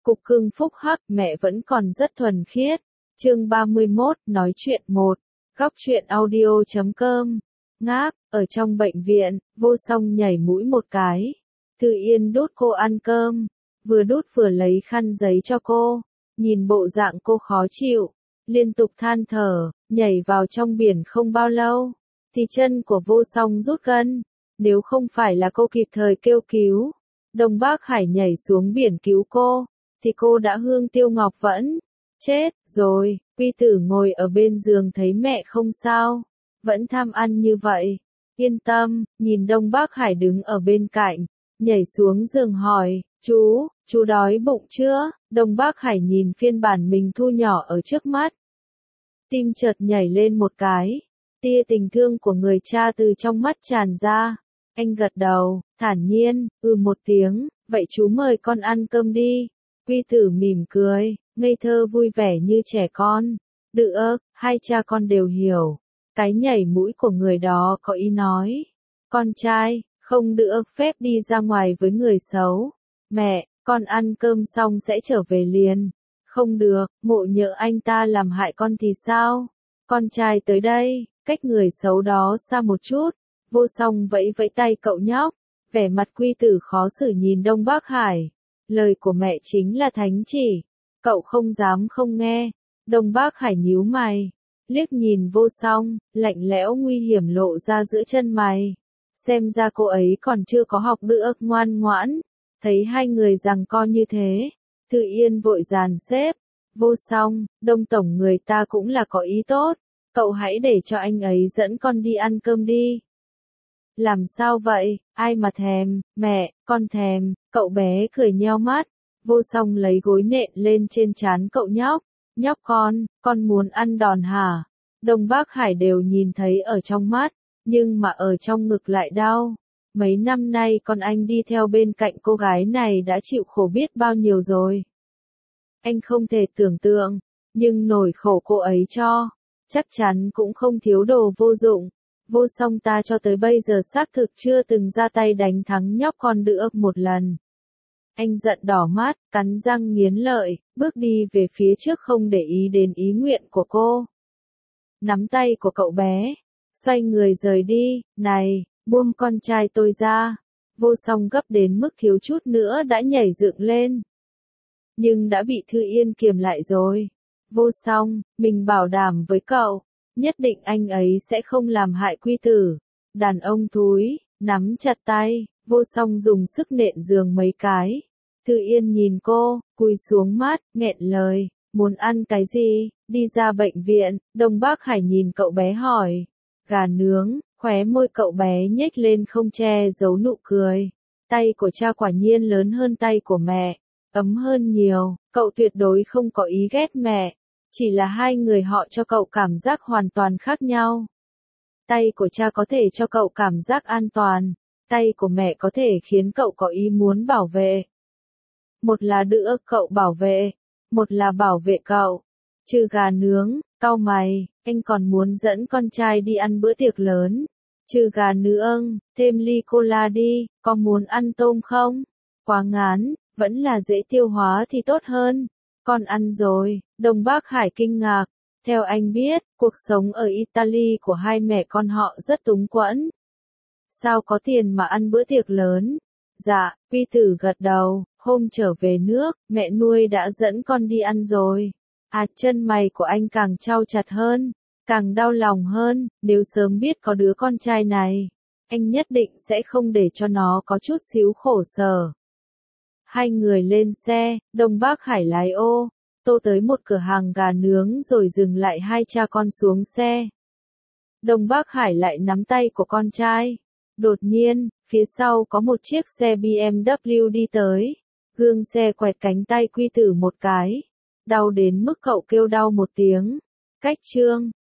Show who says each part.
Speaker 1: Cục cưng phúc hắc, mẹ vẫn còn rất thuần khiết. Chương 31, nói chuyện 1. Góc truyện audio.com. Ngáp, ở trong bệnh viện, Vô Song nhảy mũi một cái. Thư Yên đút cô ăn cơm, vừa đút vừa lấy khăn giấy cho cô. Nhìn bộ dạng cô khó chịu, liên tục than thở, nhảy vào trong biển không bao lâu, thì chân của Vô Song rút gân. Nếu không phải là cô kịp thời kêu cứu, Đông Bác Hải nhảy xuống biển cứu cô, thì cô đã hương tiêu ngọc vẫn. Chết rồi, Quy Tử ngồi ở bên giường thấy mẹ không sao, vẫn tham ăn như vậy. Yên tâm, nhìn Đông Bác Hải đứng ở bên cạnh, nhảy xuống giường hỏi, chú đói bụng chưa? Đông Bác Hải nhìn phiên bản mình thu nhỏ ở trước mắt. Tim chợt nhảy lên một cái, tia tình thương của người cha từ trong mắt tràn ra. Anh gật đầu, thản nhiên, một tiếng, vậy chú mời con ăn cơm đi. Quy Tử mỉm cười, ngây thơ vui vẻ như trẻ con. Được, hai cha con đều hiểu. Cái nhảy mũi của người đó có ý nói, con trai, không được phép đi ra ngoài với người xấu. Mẹ, con ăn cơm xong sẽ trở về liền. Không được, Mộ nhỡ anh ta làm hại con thì sao? Con trai tới đây, cách người xấu đó xa một chút. Vô Song vẫy vẫy tay cậu nhóc, vẻ mặt Quy Tử khó xử nhìn Đông Bác Hải. Lời của mẹ chính là thánh chỉ, cậu không dám không nghe. Đông Bác Hải nhíu mày, liếc nhìn Vô Song, lạnh lẽo nguy hiểm lộ ra giữa chân mày. Xem ra cô ấy còn chưa có học được ngoan ngoãn. Thấy hai người giằng co như thế, Thư Yên vội dàn xếp. Vô Song, Đông tổng người ta cũng là có ý tốt, cậu hãy để cho anh ấy dẫn con đi ăn cơm đi. Làm sao vậy, ai mà thèm, mẹ, con thèm, cậu bé cười nheo mắt. Vô Song lấy gối nện lên trên trán cậu nhóc. Nhóc con muốn ăn đòn hả? Đông Bác Hải đều nhìn thấy ở trong mắt, nhưng mà ở trong ngực lại đau. Mấy năm nay con anh đi theo bên cạnh cô gái này đã chịu khổ biết bao nhiêu rồi. Anh không thể tưởng tượng, nhưng nỗi khổ cô ấy cho, chắc chắn cũng không thiếu đồ vô dụng. Vô Song ta cho tới bây giờ xác thực chưa từng ra tay đánh thắng nhóc con được một lần. Anh giận đỏ mắt, cắn răng nghiến lợi, bước đi về phía trước không để ý đến ý nguyện của cô. Nắm tay của cậu bé, xoay người rời đi, này, buông con trai tôi ra. Vô Song gấp đến mức thiếu chút nữa đã nhảy dựng lên. Nhưng đã bị Thư Yên kiềm lại rồi. Vô Song, mình bảo đảm với cậu, nhất định anh ấy sẽ không làm hại Quy Tử. Đàn ông thúi, nắm chặt tay, Vô Song dùng sức nện giường mấy cái. Thư Yên nhìn cô, cúi xuống mắt, nghẹn lời, muốn ăn cái gì, đi ra bệnh viện. Đông Bác Hải nhìn cậu bé hỏi, gà nướng, khóe môi cậu bé nhếch lên không che giấu nụ cười. Tay của cha quả nhiên lớn hơn tay của mẹ, ấm hơn nhiều, cậu tuyệt đối không có ý ghét mẹ. Chỉ là hai người họ cho cậu cảm giác hoàn toàn khác nhau. Tay của cha có thể cho cậu cảm giác an toàn, tay của mẹ có thể khiến cậu có ý muốn bảo vệ. Một là đỡ cậu bảo vệ, một là bảo vệ cậu. Trừ gà nướng, cau mày, anh còn muốn dẫn con trai đi ăn bữa tiệc lớn. Trừ gà nướng, thêm ly cola đi, có muốn ăn tôm không? Quá ngán, vẫn là dễ tiêu hóa thì tốt hơn. Con ăn rồi. Đông Bác Hải kinh ngạc. Theo anh biết, cuộc sống ở Italy của hai mẹ con họ rất túng quẫn. Sao có tiền mà ăn bữa tiệc lớn? Dạ, Quy Tử gật đầu, hôm trở về nước, mẹ nuôi đã dẫn con đi ăn rồi. Chân mày của anh càng chau chặt hơn, càng đau lòng hơn, nếu sớm biết có đứa con trai này, anh nhất định sẽ không để cho nó có chút xíu khổ sở. Hai người lên xe, Đông Bác Hải lái ô tô tới một cửa hàng gà nướng rồi dừng lại hai cha con xuống xe. Đông Bác Hải lại nắm tay của con trai. Đột nhiên, phía sau có một chiếc xe BMW đi tới. Gương xe quẹt cánh tay Quy Tử một cái. Đau đến mức cậu kêu đau một tiếng. Cách chương